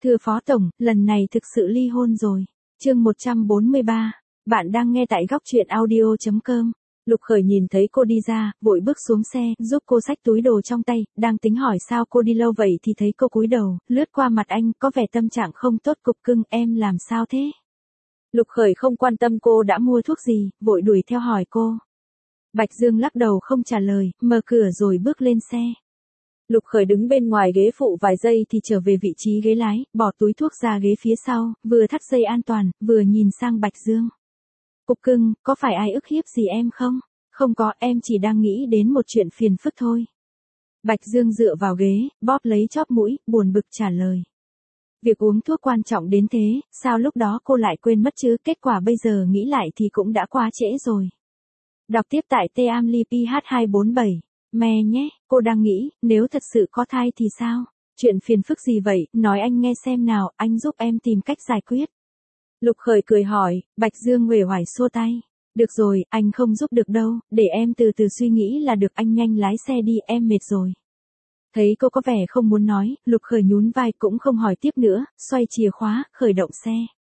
Thưa Phó Tổng, lần này thực sự ly hôn rồi. Chương 143. Bạn đang nghe tại góc truyện audio.com. Lục Khởi nhìn thấy cô đi ra, vội bước xuống xe, giúp cô xách túi đồ trong tay, đang tính hỏi sao cô đi lâu vậy thì thấy cô cúi đầu, lướt qua mặt anh, có vẻ tâm trạng không tốt. Cục cưng, em làm sao thế? Lục Khởi không quan tâm cô đã mua thuốc gì, vội đuổi theo hỏi cô. Bạch Dương lắc đầu không trả lời, mở cửa rồi bước lên xe. Lục Khởi đứng bên ngoài ghế phụ vài giây thì trở về vị trí ghế lái, bỏ túi thuốc ra ghế phía sau, vừa thắt dây an toàn, vừa nhìn sang Bạch Dương. Cục cưng, có phải ai ức hiếp gì em không? Không có, em chỉ đang nghĩ đến một chuyện phiền phức thôi. Bạch Dương dựa vào ghế, bóp lấy chóp mũi, buồn bực trả lời. Việc uống thuốc quan trọng đến thế, sao lúc đó cô lại quên mất chứ? Kết quả bây giờ nghĩ lại thì cũng đã quá trễ rồi. Đọc tiếp tại Teamli PH247. Mẹ nhé, cô đang nghĩ, nếu thật sự có thai thì sao? Chuyện phiền phức gì vậy, nói anh nghe xem nào, anh giúp em tìm cách giải quyết. Lục Khởi cười hỏi, Bạch Dương uể oải xua tay. Được rồi, anh không giúp được đâu, để em từ từ suy nghĩ là được, anh nhanh lái xe đi, em mệt rồi. Thấy cô có vẻ không muốn nói, Lục Khởi nhún vai cũng không hỏi tiếp nữa, xoay chìa khóa, khởi động xe.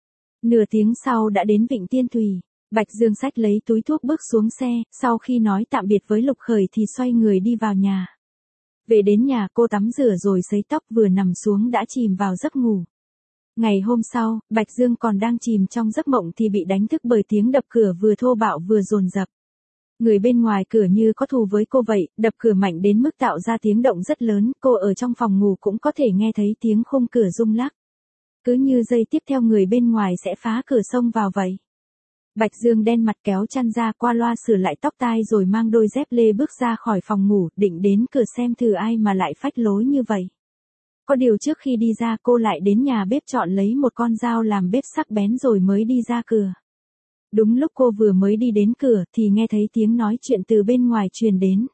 Nửa tiếng sau đã đến Vịnh Tiên Thùy. Bạch Dương xách lấy túi thuốc bước xuống xe, sau khi nói tạm biệt với Lục Khởi thì xoay người đi vào nhà. Về đến nhà cô tắm rửa rồi sấy tóc, vừa nằm xuống đã chìm vào giấc ngủ. Ngày hôm sau, Bạch Dương còn đang chìm trong giấc mộng thì bị đánh thức bởi tiếng đập cửa vừa thô bạo vừa dồn dập. Người bên ngoài cửa như có thù với cô vậy, đập cửa mạnh đến mức tạo ra tiếng động rất lớn, cô ở trong phòng ngủ cũng có thể nghe thấy tiếng khung cửa rung lắc. Cứ như giây tiếp theo người bên ngoài sẽ phá cửa xông vào vậy. Bạch Dương đen mặt kéo chăn ra, qua loa sửa lại tóc tai rồi mang đôi dép lê bước ra khỏi phòng ngủ, định đến cửa xem thử ai mà lại phách lối như vậy. Có điều trước khi đi ra cô lại đến nhà bếp chọn lấy một con dao làm bếp sắc bén rồi mới đi ra cửa. Đúng lúc cô vừa mới đi đến cửa thì nghe thấy tiếng nói chuyện từ bên ngoài truyền đến.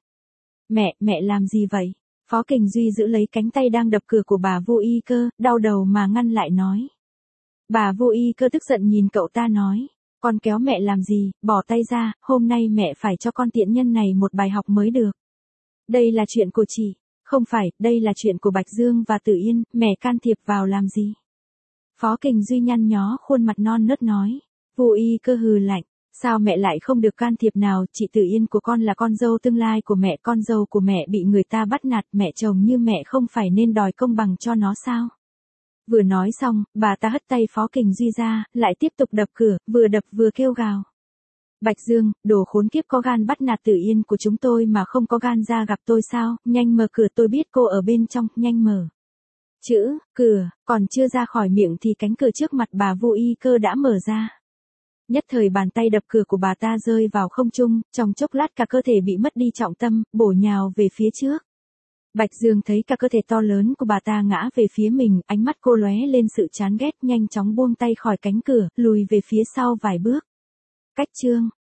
Mẹ làm gì vậy? Phó Kình Duy giữ lấy cánh tay đang đập cửa của bà Vô Y Cơ, đau đầu mà ngăn lại nói. Bà Vô Y Cơ tức giận nhìn cậu ta nói. Con kéo mẹ làm gì, bỏ tay ra, hôm nay mẹ phải cho con tiện nhân này một bài học mới được. Đây là chuyện của chị. Không phải, đây là chuyện của Bạch Dương và Tử Yên, mẹ can thiệp vào làm gì? Phó Kình Duy nhăn nhó khuôn mặt non nớt nói. Vô Y Cơ hừ lạnh. Sao mẹ lại không được can thiệp nào? Chị Tử Yên của con là con dâu tương lai của mẹ, con dâu của mẹ bị người ta bắt nạt, mẹ chồng như mẹ không phải nên đòi công bằng cho nó sao? Vừa nói xong, bà ta hất tay Phó Kình Duy ra, lại tiếp tục đập cửa, vừa đập vừa kêu gào. Bạch Dương, đồ khốn kiếp, có gan bắt nạt Tử Yên của chúng tôi mà không có gan ra gặp tôi sao? Nhanh mở cửa, tôi biết cô ở bên trong, nhanh mở. Chữ, cửa, còn chưa ra khỏi miệng thì cánh cửa trước mặt bà Vô Y Cơ đã mở ra. Nhất thời bàn tay đập cửa của bà ta rơi vào không trung, trong chốc lát cả cơ thể bị mất đi trọng tâm, bổ nhào về phía trước. Bạch Dương thấy cả cơ thể to lớn của bà ta ngã về phía mình, ánh mắt cô lóe lên sự chán ghét, nhanh chóng buông tay khỏi cánh cửa, lùi về phía sau vài bước. Cách chương